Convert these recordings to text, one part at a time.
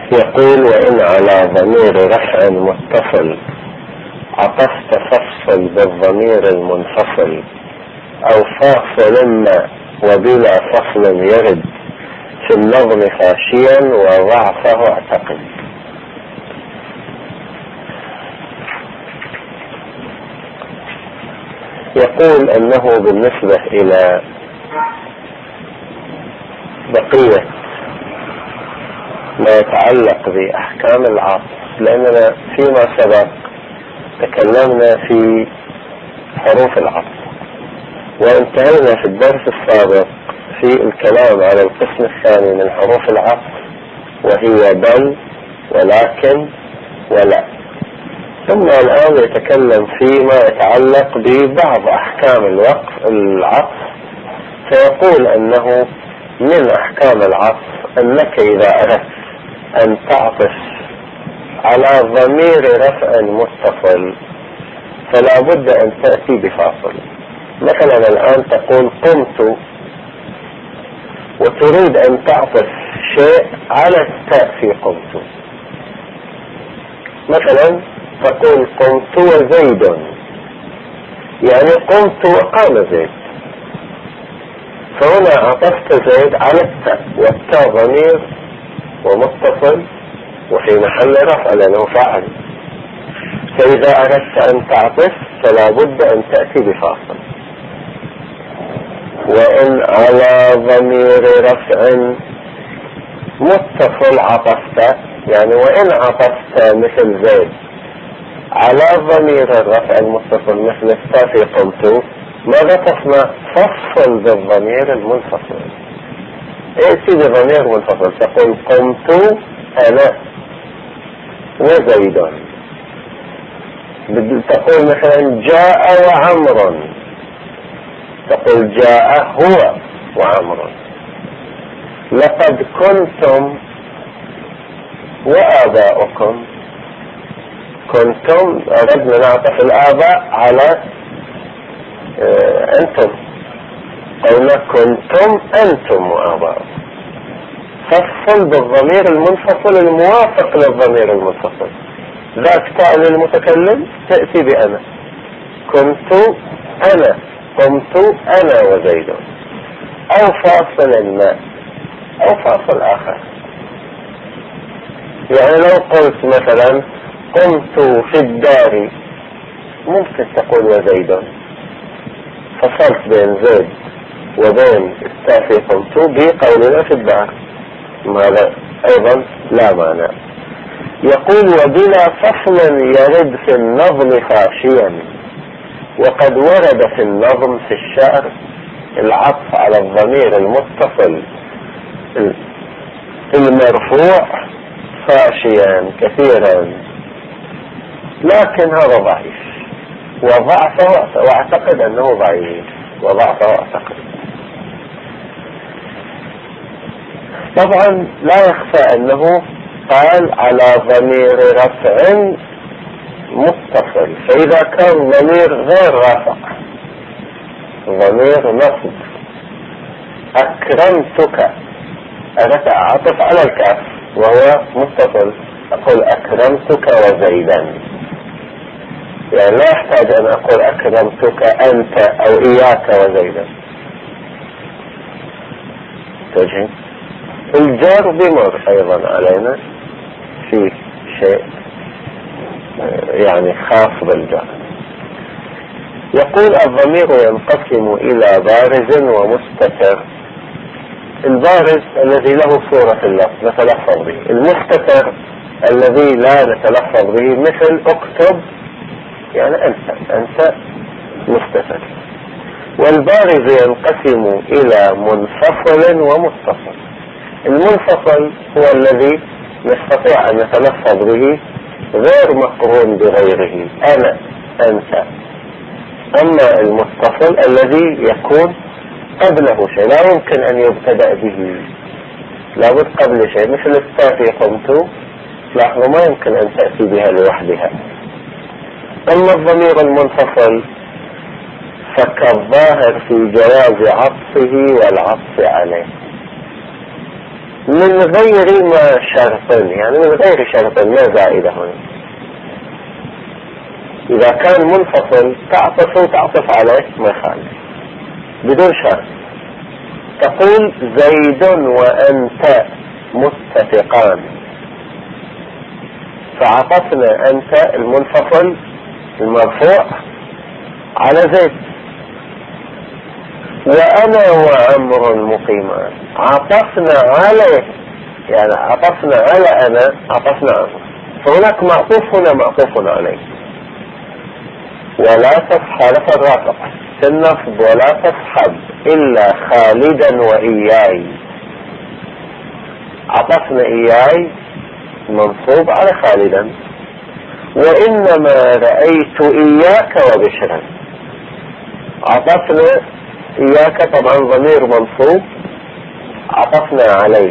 يقول: وإن على ضمير رفع متصل عطفت فصل بالضمير المنفصل، أو فاصل ما وبلا فصل يرد في النظم فاشيا وضعفه اعتقد. يقول أنه بالنسبة إلى بقية ما يتعلق بأحكام العطف، لأننا فيما سبق تكلمنا في حروف العطف، وانتهينا في الدرس السابق في الكلام على القسم الثاني من حروف العطف، وهي بل ولكن ولا. ثم الآن يتكلم فيما يتعلق ببعض أحكام العطف، فيقول أنه من أحكام العطف أنك إذا أردت أن تعطف على ضمير رفع متصل فلا بد أن تأتي بفاصل. مثلا الآن تقول قمت، وتريد أن تعطف شيء على التاء في قمت. مثلا تقول قمت وزيد، يعني قمت وقام زيد، فهنا عطفت زيد على التاء، والتاء ضمير ومتصل وفي محل رفع لأنه فاعل. فإذا أردت أن تعطف فلا بد أن تأتي بفاصل. وإن على ضمير رفع متصل عطفت، يعني وإن عطفت مثل زيد على ضمير الرفع المتصل مثل التاء في قمت، ماذا تصنع؟ فصل بالضمير المنفصل، ائتي بضمير منفصل، تقول قمت أنا وزيد. تقول مثلا جاء وعمر، تقول جاء هو وعمر. لقد كنتم وآباؤكم، كنتم أردنا نعطف الآباء على أنتم، قلنا كنتم أنتم وآباؤكم، فصل بالضمير المنفصل الموافق للضمير المنفصل. ذاك تاء للمتكلم تأتي بأنا، كنت أنا، قمت أنا وزيد، أو فاصل ما أو فاصل آخر. يعني لو قلت مثلا قمت في الدار، ممكن تقول وزيد، فصلت بين زيد وبين التاء في قمت بقولنا في الدار، هذا أيضا لا مانع. يقول وبلا فصل يرد في النظم فاشيا. وقد ورد في النظم في الشعر العطف على الضمير المتصل المرفوع فاشيا كثيرا، لكن هذا ضعيف وضعفه، واعتقد انه ضعيف وضعفه اعتقد. طبعا لا يخفى انه قال على ضمير رفع متصل، فاذا كان ضمير غير رافع، ضمير نصب، اكرمتك، انا اعطف على الكاف وهو متصل، اقول اكرمتك وزيدا، يعني لا يحتاج ان اقول اكرمتك انت او اياك وزيدا. تجي الجار بمر ايضا علينا في شيء يعني خاص بالجار. يقول الضمير ينقسم الى بارز ومستتر. البارز الذي له صورة اللفظ نتلفظ به، المستتر الذي لا نتلفظ به مثل اكتب، يعني انت مستتر. والبارز ينقسم الى منفصل ومتصل. المنفصل هو الذي نستطيع ان نتلفظ به غير مقرون بغيره، انا انت. اما المتصل الذي يكون قبله شيء، لا يمكن ان يبتدأ به، لابد قبل شيء، مثل التاء في قمت، لاحظوا ما يمكن ان تأتي بها لوحدها. اما الضمير المنفصل فكالظاهر في جواز عطفه والعطف عليه. من غير ما شرط، يعني من غير شرط، ما زائدة هنا. إذا كان منفصل تعطف عليه ما يخالف بدون شرط. تقول زيد وأنت متفقان، فعطفنا أنت المنفصل المرفوع على زيد، وأنا وعمر مقيمان عطفنا عليه، يعني عطفنا على أنا، عطفنا عمر، فهناك معطوف هنا معطوف عليه. ولا تصحب الرفع في النصب، ولا تصحب إلا خالدا وإياي. عطفنا إياي منصوب على خالدا، وإنما رأيت إياك وبشرا. عطفنا إياك طبعا ضمير منصوب عطفنا عليه،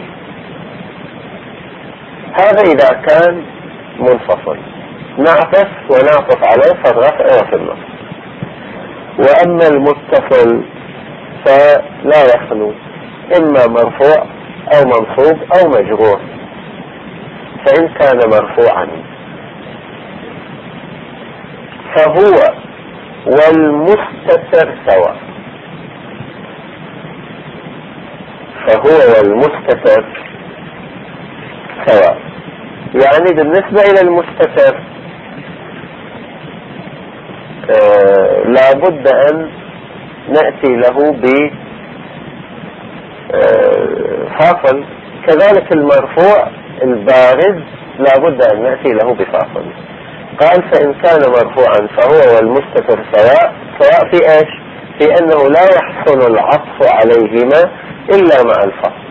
هذا إذا كان منفصل نعطف ونعطف عليه في الرفع وفي النصب. وأما المتصل فلا يخلو إما مرفوع أو منصوب أو مجرور. فإن كان مرفوعا فهو والمستتر سواء، فهو والمستتر سواء. يعني بالنسبة إلى المستتر لا بد أن نأتي له بفاصل، كذلك المرفوع البارز لا بد أن نأتي له بفاصل. قال فإن كان مرفوعا فهو والمستتر سواء. سواء في ايش؟ في انه لا يحصل العطف عليهما الا مع الفصل.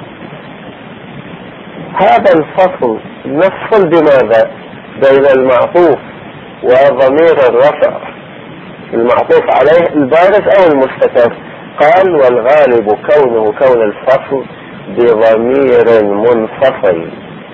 هذا الفصل نفصل بماذا؟ بين المعطوف وضمير الرفع المعطوف عليه البارز او المستتر. قال والغالب كون الفصل بضمير منفصل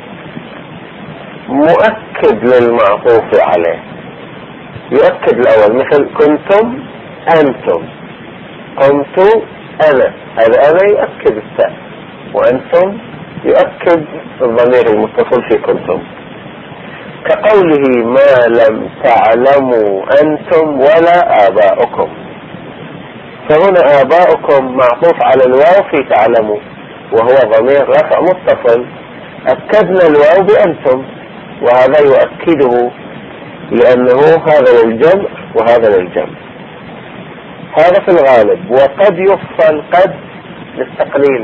مؤكد للمعطوف عليه. يؤكد الأول، مثل كنتم أنتم، قمت أنا، هذا أنا يؤكد التاء، وأنتم يؤكد الضمير المتصل في كنتم. كقوله ما لم تعلموا أنتم ولا آباؤكم، فهنا آباؤكم معطوف على الواو في تعلموا وهو ضمير رفع متصل، أكدنا الواو بأنتم وهذا يؤكده لأنه هذا للجمع وهذا للجمع. هذا في الغالب. وقد يفصل قد للتقليل،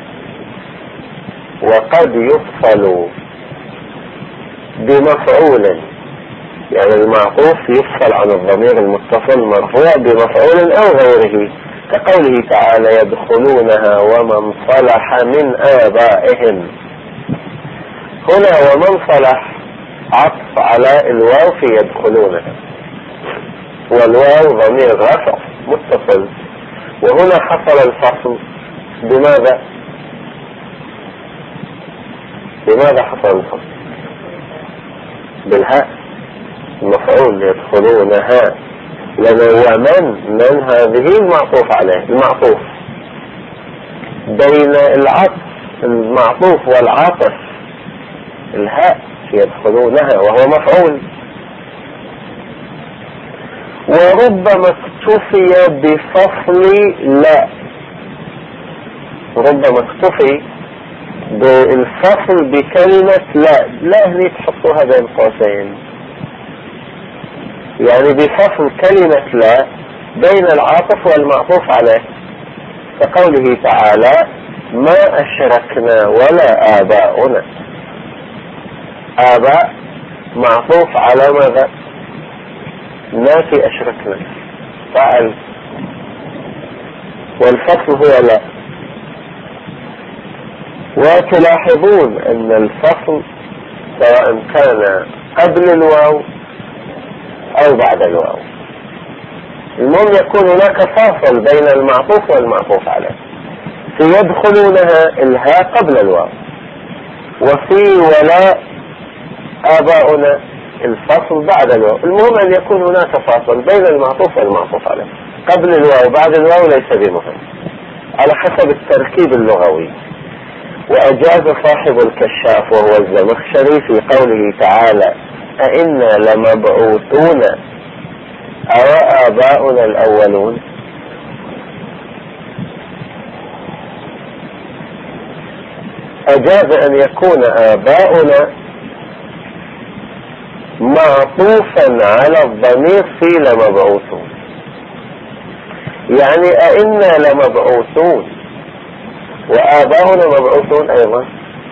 وقد يفصل بمفعول، يعني المعطوف يفصل عن الضمير المتصل مرفوع بمفعول أو غيره، كقوله تعالى يدخلونها ومن صلح من آبائهم. هنا ومن صلح عطف على الواو في يدخلونها، والواو ضمير رفع متصل، وهنا حصل الفصل بماذا؟ بماذا حصل الفصل؟ بالهاء، المفعول يدخلونها، لأن من هذه المعطوف عليه، المعطوف بين العطف المعطوف والعاطف الهاء يدخلونها وهو مفعول. وربما اكتفي بفصل لا، ربما اكتفي بالفصل بكلمة لا هني تحطوها بين قوسين، يعني بفصل كلمة لا بين العاطف والمعطوف عليه، كقوله تعالى ما أشركنا ولا آباؤنا. آباء معطوف على ماذا؟ نافي أشركنا فعل، والفصل هو لا. وتلاحظون أن الفصل سواء كان قبل الواو أو بعد الواو، المهم يكون هناك فاصل بين المعطوف والمعطوف عليه. في يدخلونها الهاء قبل الواو، وفي ولا آباؤنا الفصل بعد الواو. المهم أن يكون هناك فاصل بين المعطوف والمعطوف عليه، قبل الواو بعد الواو ليس بمهم على حسب التركيب اللغوي. وأجاز صاحب الكشاف وهو الزمخشري في قوله تعالى أئنا لمبعوثون أو آباؤنا الأولون. أجاز أن يكون آباؤنا معطوفا على الضمير في لمبعوثون، يعني أئنا لمبعوثون وآباؤنا مبعوثون أيضا،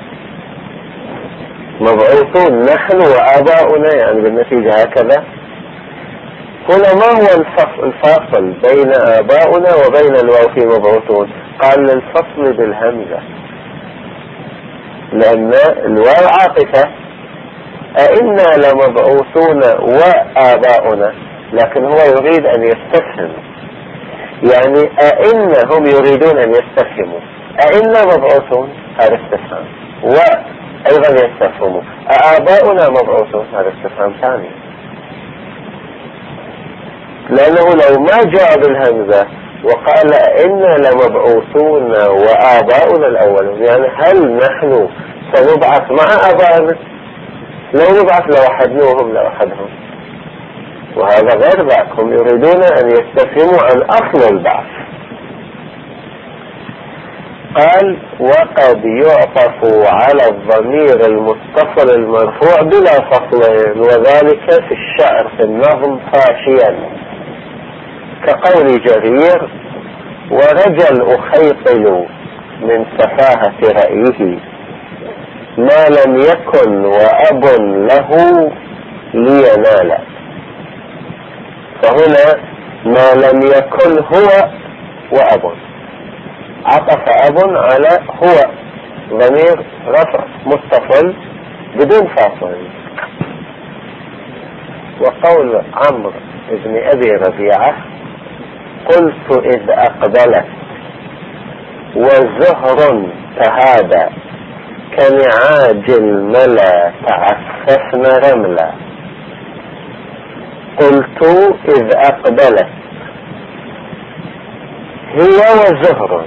مبعوثون نحن وآباؤنا، يعني بالنتيجة هكذا. هنا ما هو الفاصل بين آباؤنا وبين الواو في مبعوثون؟ قال للفصل بالهمزة، لأن الواو عاطفة. أئنا لمبعوثون وآباؤنا، لكن هو يريد أن يستفهم، يعني أئنا هم يريدون أن يستفهموا أئنا مبعوثون، هذا استفهام، وأيضا يستفهموا آباؤنا مبعوثون، هذا استفهام ثاني. لأنه لو ما جاء بالهمزة وقال إنا لمبعوثون وآباؤنا الأولون، يعني هل نحن سنبعث مع آبائنا؟ لو نبعث لوحدناهم لوحدهم، وهذا غير ذاك. هم يريدون أن يستفهموا عن أصل البعث. قال وقد يعطف على الضمير المتصل المرفوع بلا فصل، وذلك في الشعر في النظم فاشيا، كقول جرير ورجل أخيطل من سفاهة رأيه ما لم يكن وأب له لينال. فهنا ما لم يكن هو وأب، عطف أب على هو، ضمير رفع متصل بدون فاصل. وقول عمرو بن أبي ربيعة قلت إذ أقبلت وزهر تهادى كنعاج الملا تعففن رملا. قلت إذ أقبلت هي وزهر،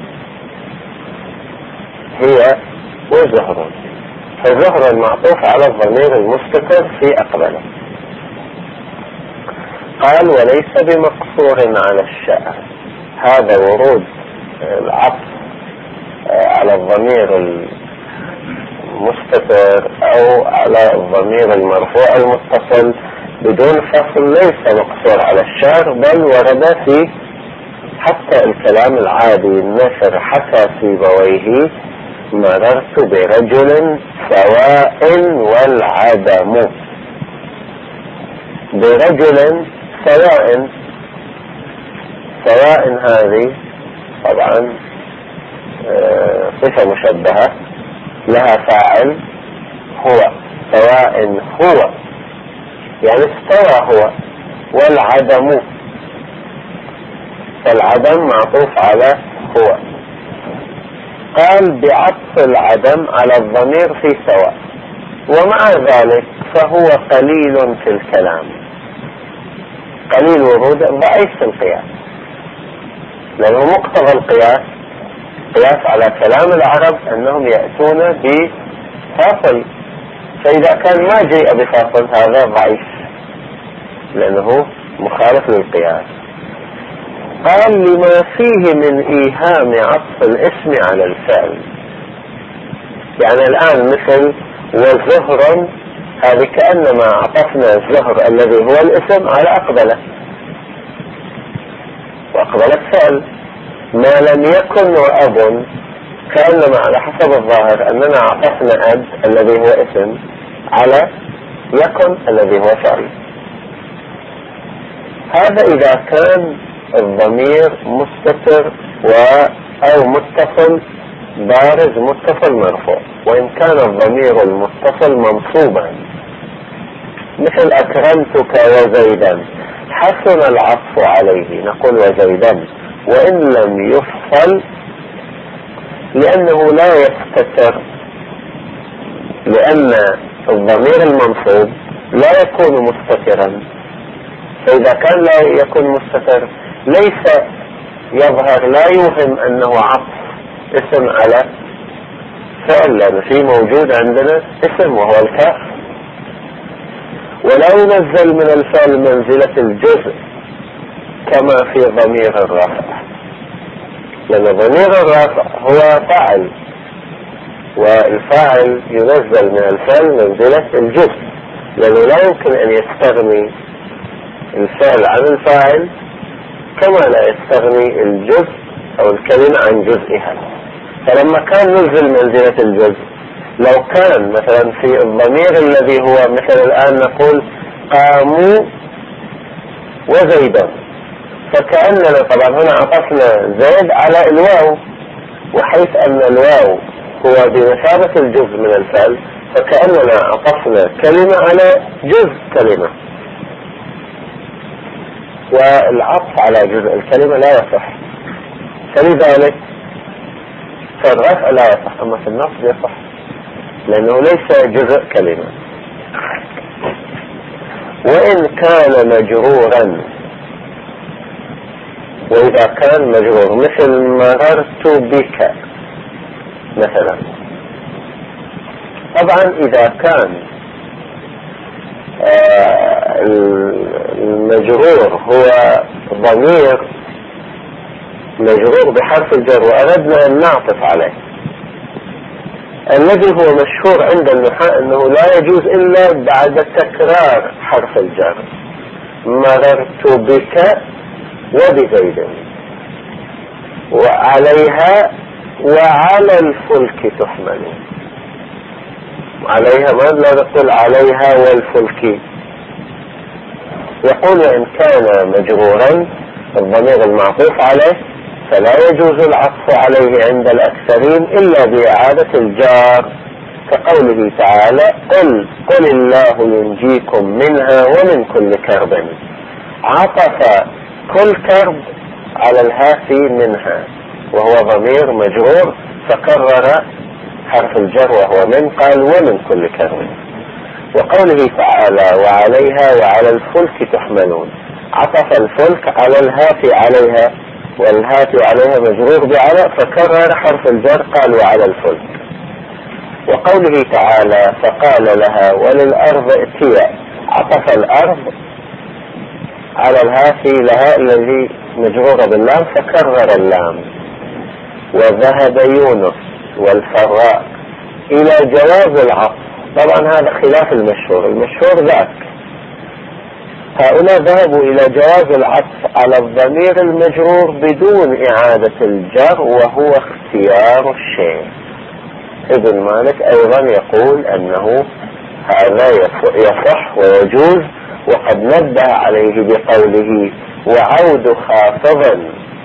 هي وزهر، فزهر معطوف على الضمير المستتر في أقبلت. قال وليس بمقصور على الشعر، هذا ورود العطف على الضمير المستتر أو على الضمير المرفوع المتصل بدون فصل ليس مقصور على الشعر، بل ورد في حتى الكلام العادي. النثر حكى سيبويه مررت برجل سواء والعدم، برجل سواء، سواء هذه طبعا صفة مشبهة لها فاعل هو، سواء هو يعني استوى هو، والعدم، فالعدم معطوف على هو. قال بعطف العدم على الضمير في سواء، ومع ذلك فهو قليل في الكلام، قليل ورود، ضعيف في القياس، لأنه مقتضى القياس على كلام العرب أنهم يأتون بفاصل، فإذا كان ما جاء بفاصل هذا ضعيف لأنه مخالف للقياس. قال لما فيه من إيهام عطف الاسم على الفعل، يعني الآن مثل وزهر، هذه كأنما عطفنا الزهر الذي هو الاسم على أقبله، وأقبلت فعل. ما لم يكن وأب كأنما على حسب الظاهر أننا عطفنا أب الذي هو اسم على يكن الذي هو فعل. هذا إذا كان الضمير مستتر أو متصل بارز متصل مرفوع. وإن كان الضمير المتصل منصوبا مثل أكرمتك وزيدا حسن العطف عليه، نقول وزيدا وإن لم يفصل، لأنه لا يستتر، لأن الضمير المنصوب لا يكون مستترا. فإذا كان لا يكون مستتر ليس يظهر، لا يوهم أنه عطف اسم على فعل، لأن في موجود عندنا اسم وهو الكاف. ولو نزل من الفعل منزلة الجزء كما في ضمير الرفع، لأن ضمير الرفع هو فاعل، والفاعل ينزل من الفعل منزلة الجزء، لأنه لا يمكن أن يستغني الفعل عن الفاعل كما لا يستغني الجزء أو الكلمة عن جزئها. فلما كان نزل منزلة الجزء، لو كان مثلا في الضمير الذي هو مثل الآن نقول قاموا وزيدا، فكأننا طبعا هنا عطفنا زيد على الواو، وحيث أن الواو هو بمثابة الجزء من الفعل، فكأننا عطفنا كلمة على جزء كلمة، والعطف على جزء الكلمة لا يصح. فلذلك في الرفع لا يصح، أما في النصب يصح، لأنه ليس جزء كلمة. وإن كان مجرورا، وإذا كان مجرور مثل مررت بك مثلا، طبعا إذا كان المجرور هو ضمير مجرور بحرف الجر وأردنا أن نعطف عليه، الذي هو مشهور عند النحاة أنه لا يجوز إلا بعد تكرار حرف الجر. مررت بك وبزيد وعليها وعلى الفلك تحملون. عليها ما لا نقول عليها والفلك. يقول إن كان مجرورا الضمير المعطوف عليه فلا يجوز العطف عليه عند الأكثرين إلا بإعادة الجار، كقوله تعالى قل الله ينجيكم منها ومن كل كرب. عطف كل كرب على الهاتي منها وهو ضمير مجرور، فكرر حرف الجر وهو من، قال ومن كل كرب. وقوله تعالى وعليها وعلى الفلك تحملون، عطف الفلك على الهاتي عليها، والهاتي عليها مجرور بعلى، فكرر حرف الجر قال وعلى الفلك. وقوله تعالى فقال لها وللأرض ائتيا، عطف الأرض على الهاتي لها الذي مجرورة باللام فكرر اللام. وذهب يونس والفراء إلى جواز العطف، طبعا هذا خلاف المشهور، المشهور ذاك. هؤلاء ذهبوا إلى جواز العطف على الضمير المجرور بدون إعادة الجر، وهو اختيار الشيخ ابن مالك. أيضا يقول أنه هذا يصح ويجوز، وقد نبه عليه بقوله وعود خافض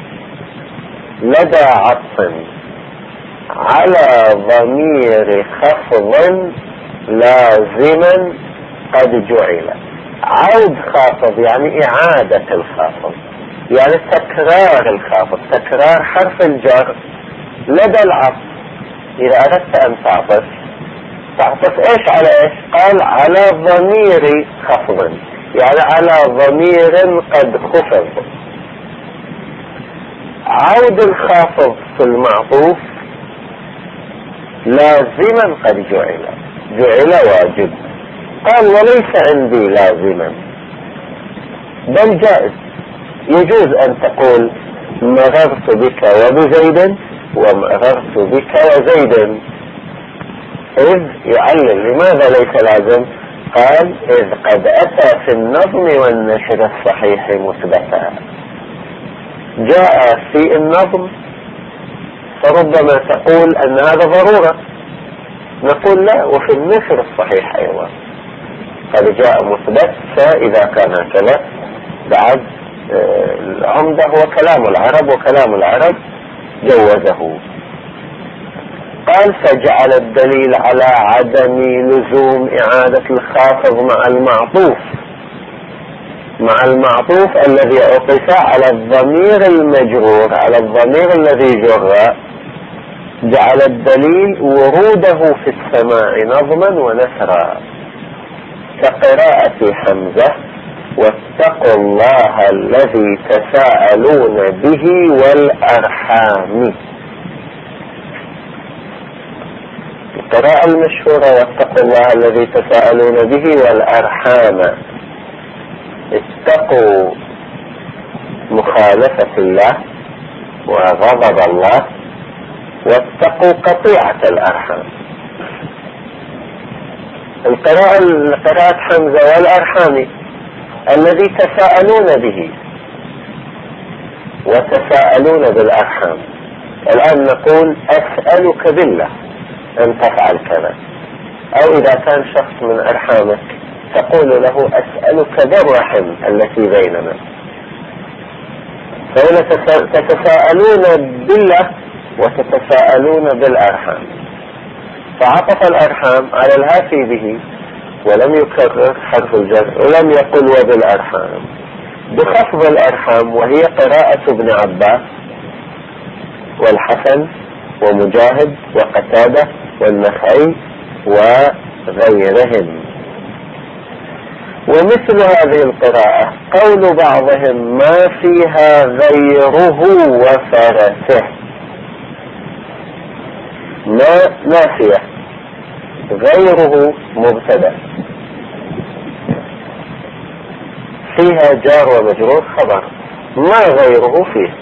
لدى عطف على ضمير خفض لازما قد جعل. عود خافض يعني إعادة الخافض، يعني تكرار الخافض، تكرار حرف الجر لدى العطف. إذا أردت أن تعطف إيش على إيش؟ قال على ضمير خفض، يعني على ضمير قد خفض. عود الخافض في المعطوف لازما قد جعل واجب. قال وليس عندي لازما، بل جائز، يجوز أن تقول مررت بك وبزيد ومررت بك وزيد. إذ يعلل لماذا ليس لازم؟ قال إذ قد أتى في النظم والنشر الصحيح مثبتا. جاء في النظم فربما تقول أن هذا ضرورة، نقول لا، وفي النشر الصحيح أيضا قد جاء مثبت. فإذا كان هكذا بعد العمدة هو كلام العرب، وكلام العرب جوزه. قال فجعل الدليل على عدم لزوم إعادة الخافض مع المعطوف الذي عطف على الضمير المجرور، على الضمير الذي جر. جعل الدليل وروده في السماع نظما ونثرا، كقراءة حمزة واتقوا الله الذي تساءلون به والأرحام. القراءة المشهورة واتقوا الله الذي تساءلون به والأرحام، اتقوا مخالفة الله وغضب الله، واتقوا قطيعة الأرحام. قراءة حمزة والأرحام الذي تساءلون به وتساءلون بالأرحام. الآن نقول أسألك بالله أن تفعل كذا، أو إذا كان شخص من أرحامك تقول له أسألك بالرحم التي بيننا. فهنا تتساءلون بالله وتتساءلون بالأرحام، فعطف الأرحام على الهافي به ولم يكرر حرف الجر ولم يقل وبالأرحام، بخفض الأرحام، وهي قراءة ابن عباس والحسن ومجاهد وقتادة والنخعي وغيرهم. ومثل هذه القراءة قول بعضهم ما فيها غيره وفرسه، ما نافية، غيره مبتدأ، فيها جار ومجرور خبر، ما غيره فيه،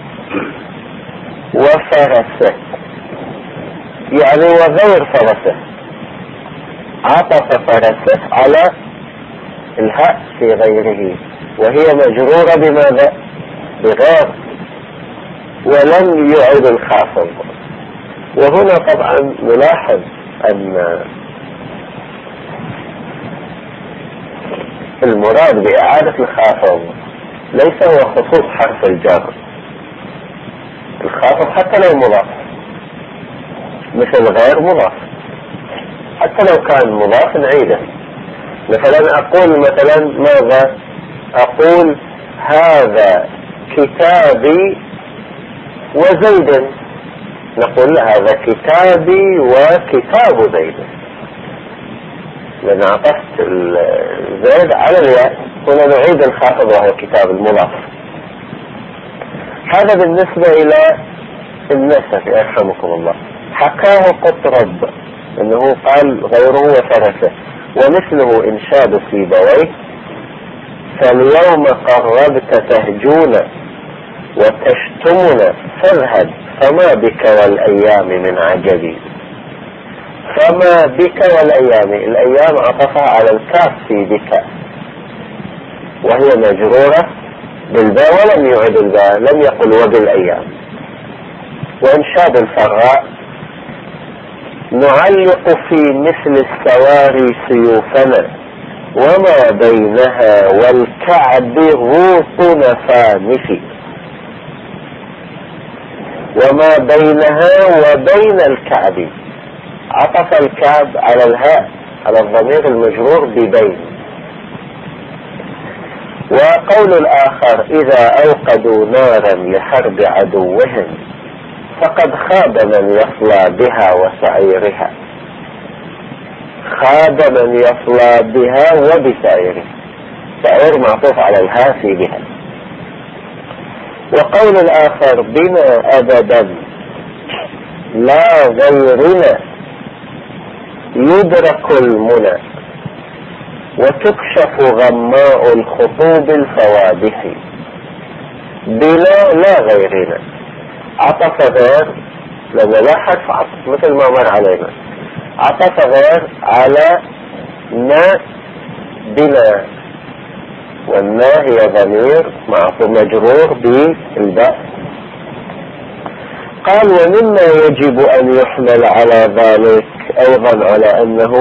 وفرسه يعني وغير فرسه، عطف فرسه على الهاء في غيره، وهي مجرورة بماذا؟ بغير، ولم يعد الخافض. وهنا طبعا نلاحظ أن المراد بإعادة الخافض ليس هو خصوص حرف الجر، الخافض حتى لو مضاف، مثل غير مضاف، حتى لو كان مضاف نعيده. مثلا أقول مثلا ماذا؟ أقول هذا كتابي وزيد، نقول هذا كتابي وكتاب زيد، لأن عطفت زيد على الياء، هنا نعيد الخافض وهو كتاب المضاف. هذا بالنسبة إلى النسخ يرحمكم الله. حكاه قطرب أنه قال غيره وفرسه، ومثله إنشاد سيبويه فاليوم قربت تهجون وتشتمنا فاذهب فما بك والأيام من عجبي. فما بك والأيام، الأيام عطفها على الكاف في بك، وهي مجرورة بالباء ولم يعد الباء، لم يقل وبالأيام. وإنشاد الفراء نعلق في مثل السواري سيوفنا وما بينها والكعب غوط نفانف، وما بينها وبين الكعب، عطف الكعب على الهاء على الضمير المجرور ببين. وقول الآخر إذا أوقدوا نارا لحرب عدوهم فقد خاب من يصلى بها وسعيرها، خاب من يصلى بها وبسعيره، سعير معطوف على الهاء في بها. وقول الآخر بنا أبدا لا غيرنا يدرك المنى وتكشف غماء الخطوب الفوادح، بنا لا غيرنا، عطف غير لما لا حرف عطف مثل ما مر علينا، عطف غير على ما بنا، والنا هي ضمير معطوف مجرور بالباء. قال ومما يجب أن يحمل على ذلك أيضا على أنه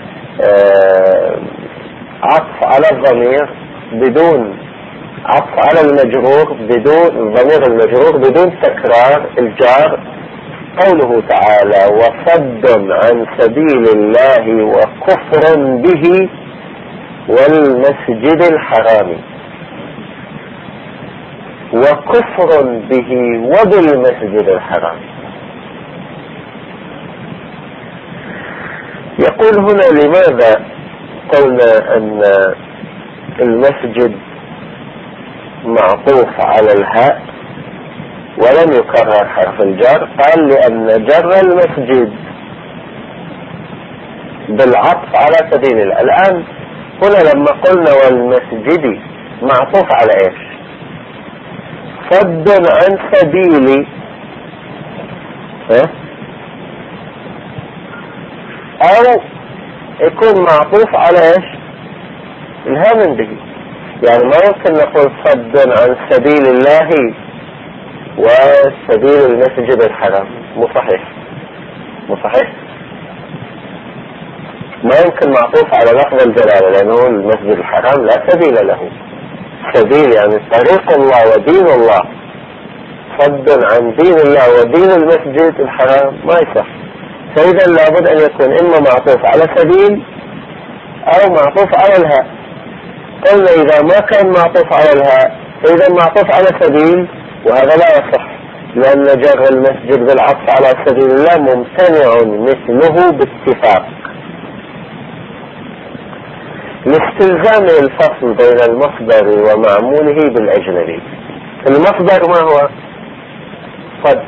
عطف على الضمير بدون عطف على المجرور، بدون الضمير المجرور بدون تكرار الجار، قوله تعالى وصد عن سبيل الله وكفر به والمسجد الحرام، وكفر به وبالمسجد الحرام. يقول هنا لماذا قلنا أن المسجد معطوف على الهاء ولم يكرر حرف الجر؟ قال لأن جر المسجد بالعطف على سبيل الله. الآن هنا لما قلنا والمسجد معطوف على ايش؟ صد عن سبيلي، او يكون معطوف على ايش؟ الهامن به. يعني ما يمكن نقول صد عن سبيل الله وسبيل المسجد الحرام، مو صحيح، مو صحيح. ما يمكن معطوف على لفظ الجلالة، لأنه المسجد الحرام لا سبيل له. سبيل يعني طريق الله ودين الله، صد عن دين الله ودين المسجد الحرام ما يصح. فإذا لابد أن يكون إما معطوف على سبيل أو معطوف على الهاء. قلنا إذا ما كان معطوف على الهاء إذا معطوف على سبيل، وهذا لا يصح، لأن جر المسجد بالعطف على سبيل الله ممتنع مثله باتفاق. لاستلزام الفصل بين المصدر ومعموله بالأجنبي. المصدر ما هو؟ صد.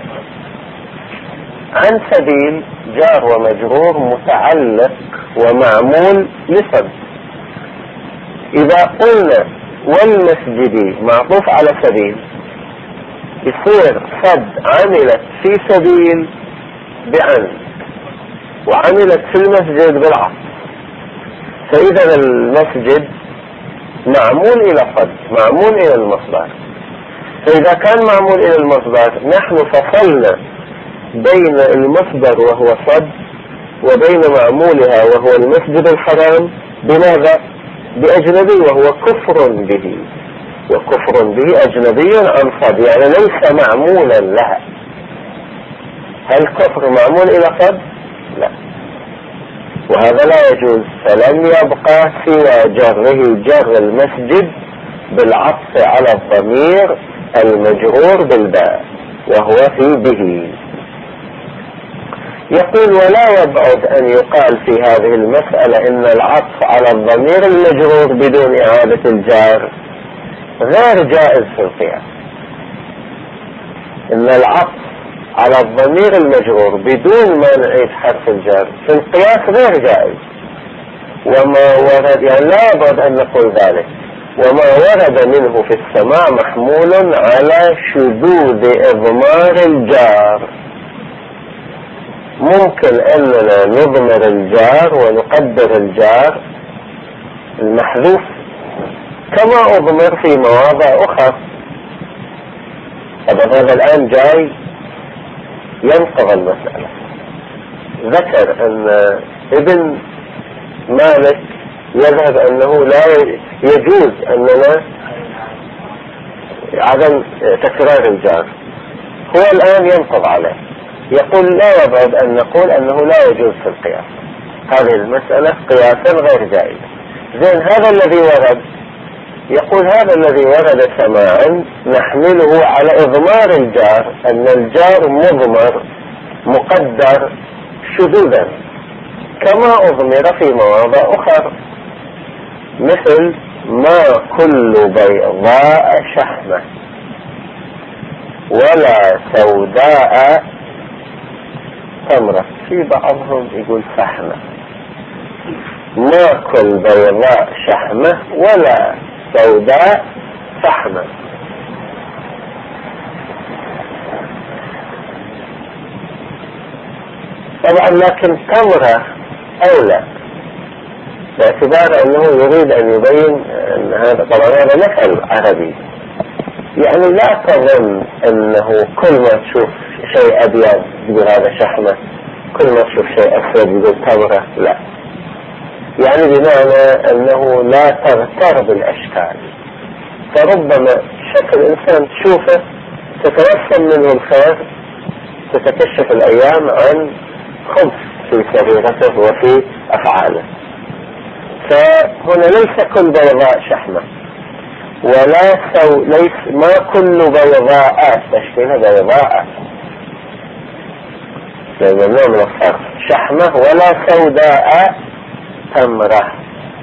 عن سبيل جار ومجرور متعلق ومعمول لصد. إذا قلنا والمسجد معطوف على سبيل يصير صد عملت في سبيل بعن، وعملت في المسجد بالعطف. فإذا المسجد معمول إلى صد، معمول إلى المصدر. فإذا كان معمول إلى المصدر نحن فصلنا بين المصدر وهو صد وبين معمولها وهو المسجد الحرام بماذا؟ بأجنبي، وهو كفر به. وكفر به أجنبي عن صد، يعني ليس معمولا لها. هل كفر معمول إلى صد؟ لا، وهذا لا يجوز. فلم يبقى سوى جره جر المسجد بالعطف على الضمير المجرور بالباء وهو في به. يقول ولا يبعد أن يقال في هذه المسألة إن العطف على الضمير المجرور بدون إعادة الجار غير جائز في القياس. إن العطف على الضمير المجرور بدون ما نعيد حرف الجر في القياس غير جائز. وما ورد، يعني لا يبعد أن نقول ذلك، وما ورد منه في السماع محمول على شذوذ إضمار الجار. ممكن أننا نضمر الجار ونقدر الجار المحذوف كما أضمر في مواضع أخرى. طبعا هذا الآن جاي ينقض المسألة. ذكر أن ابن مالك يذهب أنه لا يجوز أننا عدم تكرار الجار، هو الآن ينقض عليه. يقول لا يبعد أن نقول أنه لا يجوز في القياس. هذه المسألة قياسا غير جائز. زين، هذا الذي ورد، يقول هذا الذي ورد سماعا نحمله على إضمار الجار، أن الجار مضمر مقدر شذوذا كما أضمر في مواضع أخرى، مثل ما كل بيضاء شحمة ولا سوداء تمرة. في بعضهم يقول فحمة. ما كل بيضاء شحمة ولا سوداء فحمة. طبعا لكن تمرة أولى، باعتبار أنه يريد أن يبين أن هذا طبعا هذا مثل عربي. يعني لا تظن أنه كل ما تشوف شيء أبيض يقول هذا شحمة، كل ما تشوف شيء أسود يقول تمرة. لا، يعني بمعنى أنه لا تغتر بالأشكال. فربما شكل إنسان تشوفه تتوسم منه الخير، تتكشف الأيام عن خبث في سريرته وفي أفعاله. فهنا ليس كل بيضاء شحمة، ولا ليس ما كل بيضاء تشبه بيضاء، لأن النوع من الصرف شحمة، ولا سوداء تمرة.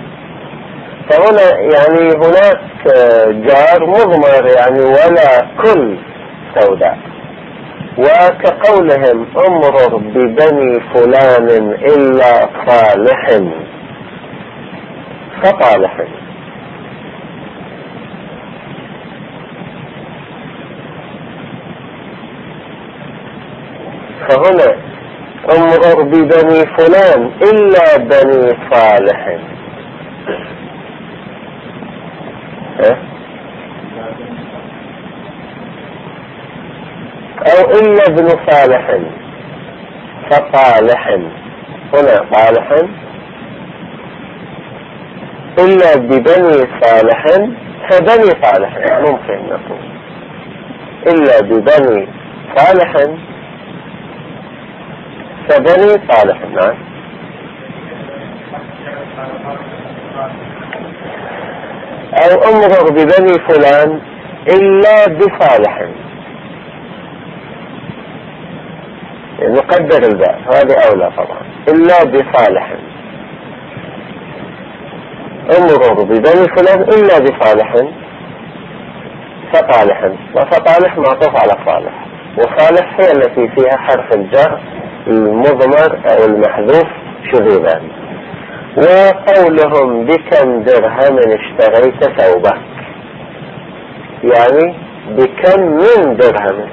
فهنا يعني هناك جار مضمر، يعني ولا كل سوداء. وكقولهم امرر ببني فلان إلا صالح فطالح. فهنا امرر ببني فلان إلا بني صالح، أو إلا ابن صالح فطالح. هنا طالح إلا ببني صالح فبني صالح، ممكن نقول إلا ببني صالح فبني صالح. نعم. أو أمرر ببني فلان إلا بصالح، نقدر الباء هذه أولى طبعا. إلا بصالح، أمرر ببني فلان إلا بصالح فطالح. وفطالح معطوف على صالح، وصالح هي التي فيها حرف الجر المضمر أو المحذوف شذوذا. وقولهم بكم درهم اشتريت ثوبك، يعني بكم من درهم،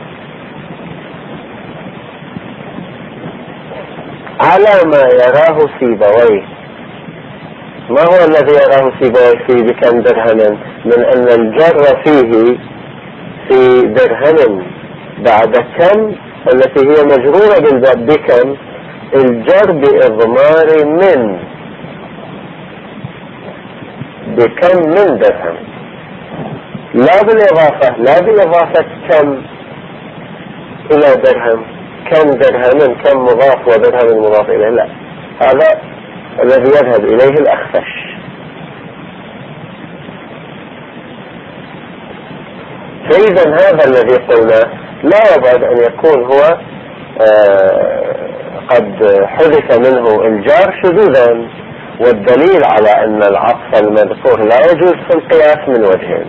على ما يراه سيبويه. ما هو الذي يراه سيبويه في بكم درهم؟ من أن الجر فيه في درهم بعد كم التي هي مجرورة بالباب بكم، الجر بإضمار من، بكم من درهم، لا بالإضافة، لا بالإضافة كم إلى درهم، كم درهم كم مضاف ودرهم مضاف إليه، لا، هذا الذي يذهب إليه الأخفش. فإذا هذا الذي قلنا لا يبعد أن يكون هو قد حدث منه الجار شذوذا، والدليل على أن العطف المذكور لا يجوز في القياس من وجهين.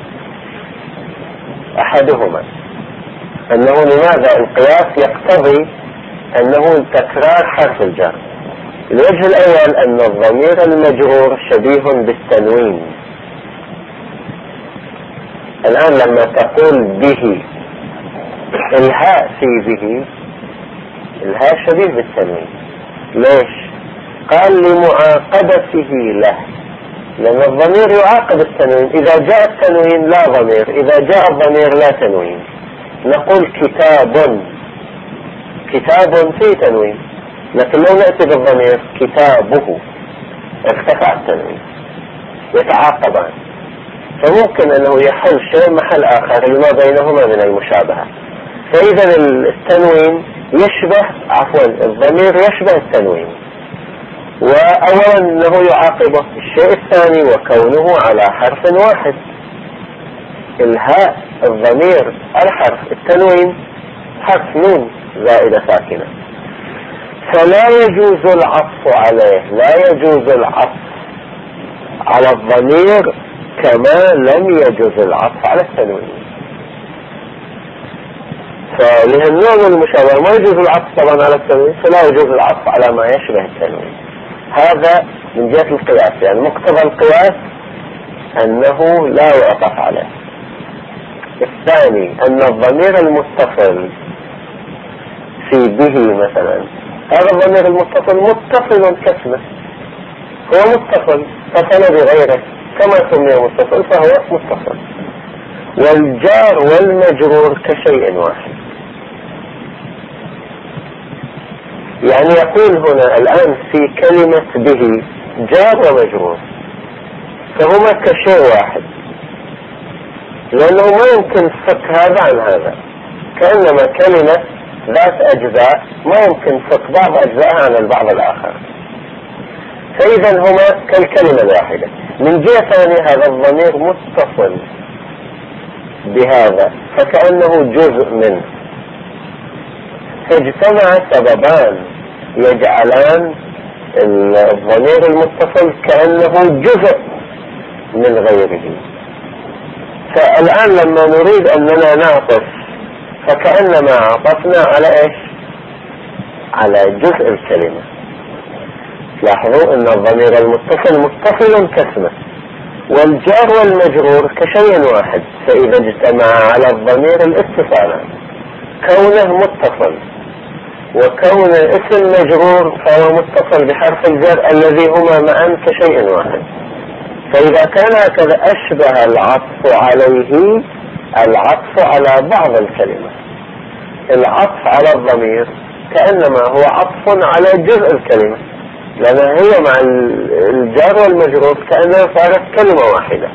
أحدهما أنه لماذا القياس يقتضي أنه تكرار حرف الجر. الوجه الأول أن الضمير المجرور شبيه بالتنوين. الآن لما تقول به، الهاء في به، الهاء شبيه بالتنوين. ليش؟ قال لمعاقبته له، لأن الضمير يعاقب التنوين. إذا جاء التنوين لا ضمير، إذا جاء الضمير لا تنوين. نقول كتاب، كتاب فيه تنوين، لكن لو نأتي بالضمير كتابه ارتفع التنوين، يتعاقبان. فممكن أنه يحل شيء محل آخر لما بينهما من المشابهة. فإذا التنوين يشبه، عفوا الضمير يشبه التنوين، وأولا أنه يعاقبه. الشيء الثاني وكونه على حرف واحد، الهاء الضمير الحرف، التنوين حرف نون زائدة ساكنة، فلا يجوز العطف عليه، لا يجوز العطف على الضمير كما لم يجوز العطف على التنوين. فلهالنوع من المشابهة ما يجوز العطف طبعا على التنوين، فلا يجوز العطف على ما يشبه التنوين. هذا من جهة القياس، يعني مقتضى القياس أنه لا يعطف عليه. الثاني أن الضمير المتصل في به مثلا، هذا الضمير المتصل متصل كاسمه، هو متصل، اتصل بغيره كما سمي متصل فهو متصل. والجار والمجرور كشيء واحد. يعني يقول هنا الآن في كلمة به جار ومجرور، فهما كشيء واحد، لأنه ما يمكن فك هذا عن هذا، كأنما كلمة ذات أجزاء ما يمكن فك بعض أجزائها عن البعض الآخر. فإذا هما كالكلمة الواحدة. من جهة ثانية هذا الضمير متصل بهذا فكأنه جزء منه، فاجتمع سببان يجعلان الضمير المتصل كأنه جزء من غيره. فالآن لما نريد أننا نعطف فكأنما عطفنا على ايش؟ على جزء الكلمة. لاحظوا ان الضمير المتصل متصل كاسمه، والجار والمجرور كشيء واحد، فإذا اجتمع على الضمير الاتصالان كونه متصل وكون اسم مجرور فهو متصل بحرف الجر الذي هما معا كشيء واحد. فإذا كان هكذا أشبه العطف عليه العطف على بعض الكلمة. العطف على الضمير كأنما هو عطف على جزء الكلمة، لأن هي مع الجار والمجرور كأنها صارت كلمة واحدة.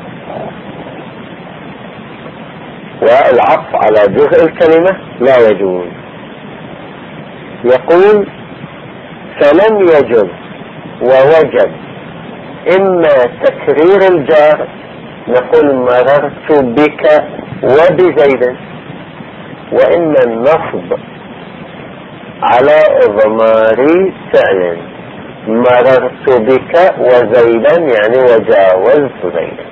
والعطف على جزء الكلمة لا يجوز. يقول فلم يجوز ووجب إما تكرير الجار، نقول مررت بك وبزيد، وإما النصب على إضمار فعل، مررت بك وزيدا يعني وجاوزت زيدا.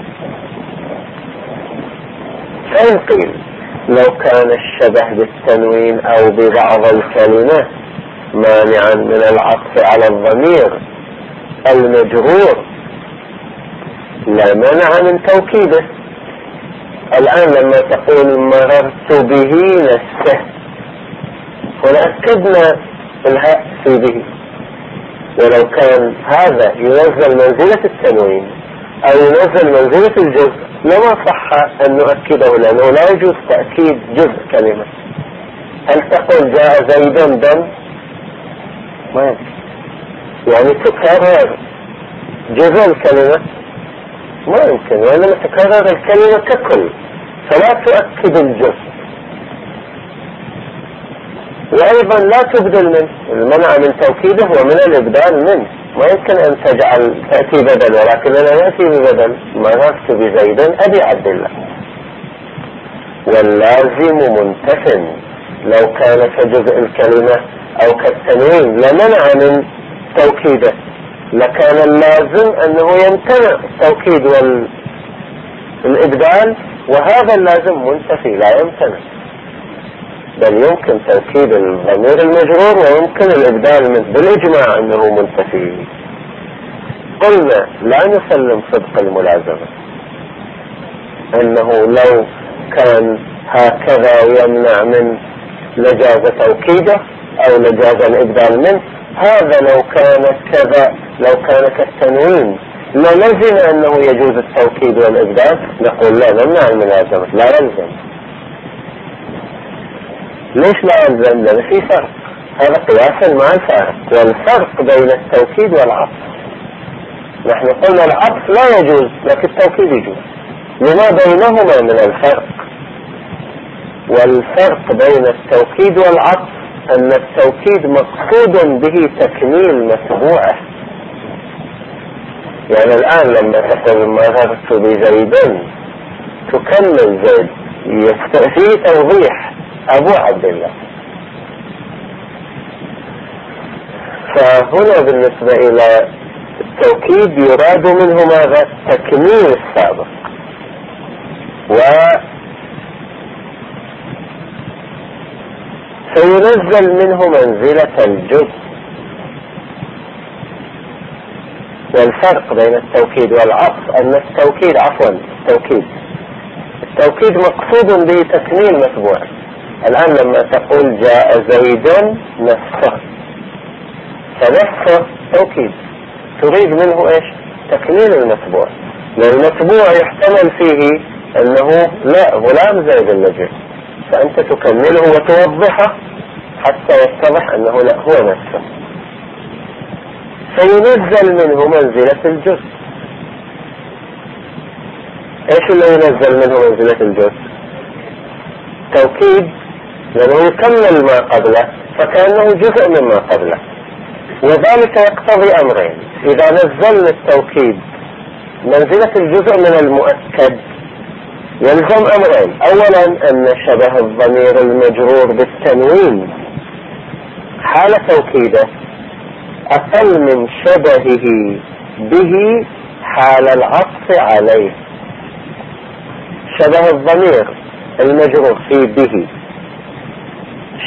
فإن قيل لو كان الشبه بالتنوين أو ببعض الكلمة مانعا من العطف على الضمير المجرور لا منع من توكيده. الآن لما تقول مررت به نفسه، هنا أكدنا الهاء في به، ولو كان هذا ينزل منزلة التنوين أو ينزل منزلة الجزء لما صح أن نؤكده، لأنه لا يجوز تأكيد جزء كلمة. هل تقول جاء زيدا دم؟ ما يمكن، يعني تكرر جزء الكلمة ما يمكن، وإنما تكرر الكلمة ككل، فلا تؤكد الجزء. وأيضا لا تبدل منه، المنع من توكيده ومن الإبدال منه. ما يمكن أن تأتي بدل، ولكننا نأتي ببدل. مررت بزيد أبي عبد الله. واللازم منتف، لو كان كجزء الكلمة أو كالتنوين لمنع من توكيده، لكان اللازم أنه يمتنع التوكيد والإبدال، وهذا اللازم منتفي لا يمتنع، بل يمكن توكيد الضمير المجرور ويمكن الإبدال منه بالإجماع أنه منتفي. قلنا لا نسلم صدق الملازمة، أنه لو كان هكذا يمنع من لجاز توكيده أو لجاز الإبدال منه. هذا لو كان كذا، لو كان كالتنوين للزم أنه يجوز التوكيد والإبدال، نقول لا نمنع الملازمة، لا يلزم. ليش لا يلزم؟ لأن في فرق، هذا قياسا مع الفارق، والفرق بين التوكيد والعطف. نحن قلنا العطف لا يجوز لكن التوكيد يجوز، لما بينهما من الفرق. والفرق بين التوكيد والعطف أن التوكيد مقصود به تكميل متبوعه. يعني الآن لما تقول مررت بزيد تكمل زيد، فيه توضيح أبو عبد الله. فهنا بالنسبة إلى التوكيد يراد منه ماذا؟ تكميل السابق، فينزل منه منزلة الجزء. والفرق بين التوكيد والعطف أن التوكيد التوكيد مقصود به تكميل متبوع. الآن لما تقول جاء زيد نفسه، فنفسه توكيد، تريد منه ايش؟ تكميل المتبوع، لأن المتبوع يحتمل فيه أنه لا غلام زيد اللجئ، فأنت تكمله وتوضحه حتى يتضح أنه لا هو نفسه، فينزل منه منزلة الجزء. ايش اللي ينزل منه منزلة الجزء؟ توكيد، لأنه يكمل ما قبله فكأنه جزء مما قبله. وذلك يقتضي أمرين: إذا نزلنا التوكيد منزلة الجزء من المؤكد يلزم أمرين: أولا أن شبه الضمير المجرور بالتنوين حال توكيده أقل من شبهه به حال العطف عليه. شبه الضمير المجرور في به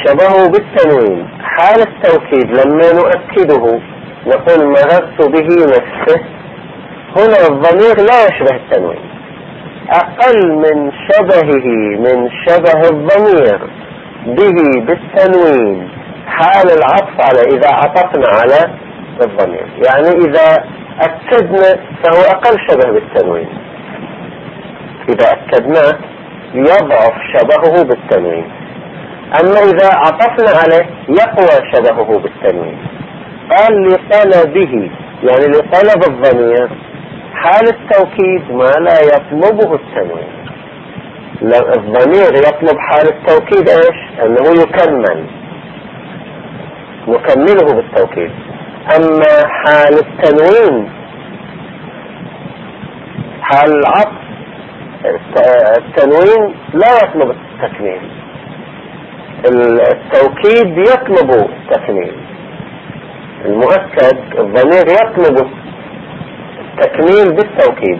شبهه بالتنوين حال التوكيد لما نؤكده نقول مررت به نفسه، هنا الضمير لا يشبه التنوين، أقل من شبهه من شبه الضمير به بالتنوين حال العطف على إذا عطفنا على الضمير. يعني إذا أكدنا فهو أقل شبه بالتنوين، إذا أكدنا يضعف شبهه بالتنوين. أما إذا عطفنا عليه يقوى شبهه بالتنوين. قال لطلبه يعني لطلب الضمير حال التوكيد ما لا يطلبه التنوين. الضمير يطلب حال التوكيد ايش؟ انه يكمل، نكمله بالتوكيد. اما حال التنوين حال العطف التنوين لا يطلب التكميل، التوكيد يطلب التكميل. المؤكد الضمير يطلب التكميل بالتوكيد.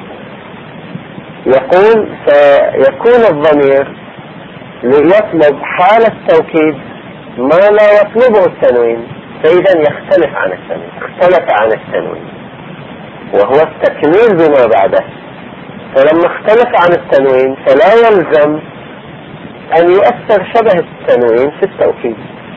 يقول فيكون الضمير ليطلب حال التوكيد ما لا يطلبه التنوين، فإذا يختلف عن التنوين، اختلف عن التنوين وهو التكميل بما بعده. فلما اختلف عن التنوين فلا يلزم أن يؤثر شبه التنوين في التوكيد،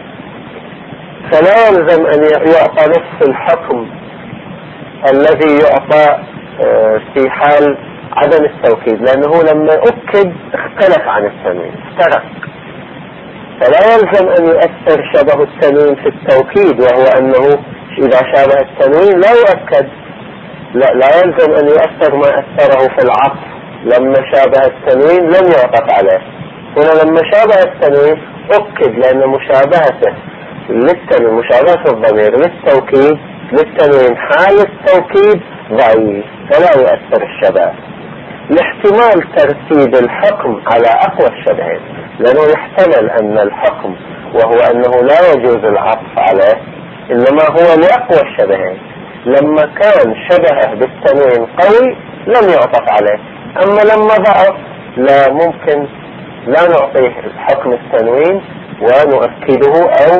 فلا يلزم أن يعطى نفس الحكم الذي يعطى في حال عدم التوكيد، لأنه لما أكد اختلف عن التنوين افترق. فلا يلزم أن يؤثر شبه التنوين في التوكيد، وهو أنه إذا شابه التنوين لا يؤكد. لا يلزم أن يؤثر ما أثره في العطف لما شابه التنوين لم يعطف عليه. هنا لما شابه التنوين أكد، لأن مشابهته للتنوين مشابهة الضمير للتوكيد للتنوين حال التوكيد ضعيف فلا يؤثر الشبه، لاحتمال ترتيب الحكم على أقوى الشبهين. لأنه يحتمل أن الحكم وهو أنه لا يجوز العطف عليه إنما هو لأقوى الشبهين. لما كان شبهه بالتنوين قوي لم يعطف عليه، أما لما ضعف لا ممكن لا نعطيه حكم التنوين ونؤكده أو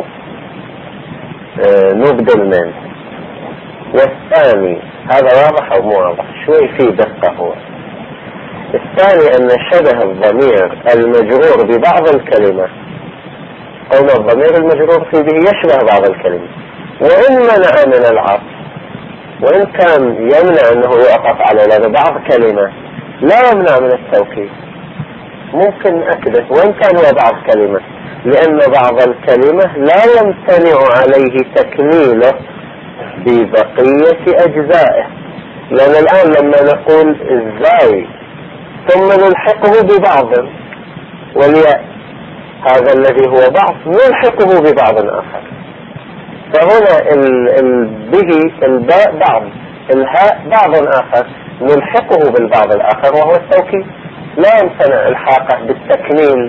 نبدل منه. والثاني هذا واضح أو مو واضح؟ شوي فيه دقة. هو الثاني أن شبه الضمير المجرور ببعض الكلمة أو الضمير المجرور فيه به يشبه بعض الكلمة، وإن منع من العطف، وإن كان يمنع أنه يعطف على بعض كلمة لا يمنع من التوكيد، ممكن أكده وإن كان هو بعض كلمة، لأن بعض الكلمة لا يمتنع عليه تكميله ببقية أجزائه. لأن الآن لما نقول الزاي ثم نلحقه ببعض، والياء هذا الذي هو بعض نلحقه ببعض آخر، فهنا به الباء بعض، الهاء بعض آخر نلحقه بالبعض الآخر وهو التوكيد، لا يمتنع الحاقه بالتكميل.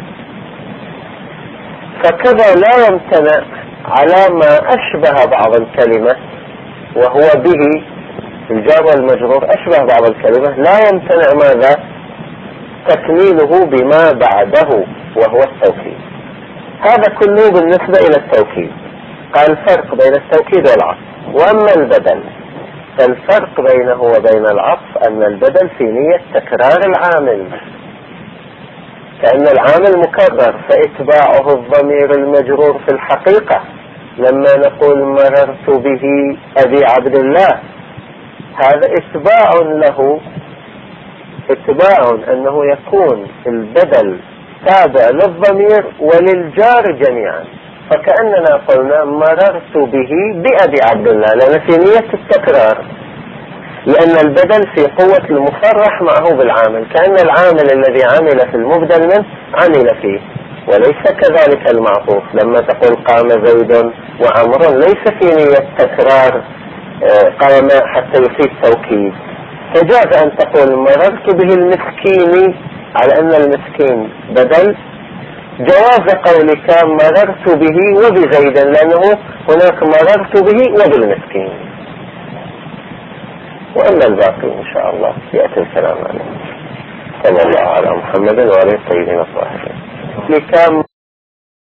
فكذا لا يمتنع على ما أشبه بعض الكلمة وهو به الجار والمجرور أشبه بعض الكلمة، لا يمتنع ماذا؟ تكميله بما بعده وهو التوكيد. هذا كله بالنسبة إلى التوكيد. قال الفرق بين التوكيد والعطف. وأما البدل فالفرق بينه وبين العطف أن البدل في نية تكرار العامل، كأن العامل مكرر، فإتباعه الضمير المجرور في الحقيقة لما نقول مررت به أبي عبد الله، هذا إتباع له، إتباع أنه يكون البدل تابع للضمير وللجار جميعا. فكأننا قلنا مررت به بأبي عبد الله، لأن في نية التكرار، لأن البدل في قوة المصرح معه بالعامل، كأن العامل الذي عمل في المبدل منه عمل فيه، وليس كذلك المعطوف. لما تقول قام زيد وعمر ليس في نية تكرار قام حتى يفيد توكيد، فجاز أن تقول مررت به المسكين على أن المسكين بدل، جواز قولك مررت به وبزيد لأنه هناك مررت به وبالمسكين. وأما الباقي إن شاء الله يأتي الكلام عليه. صلى الله على محمد وعلى الطيبين الطاهرين.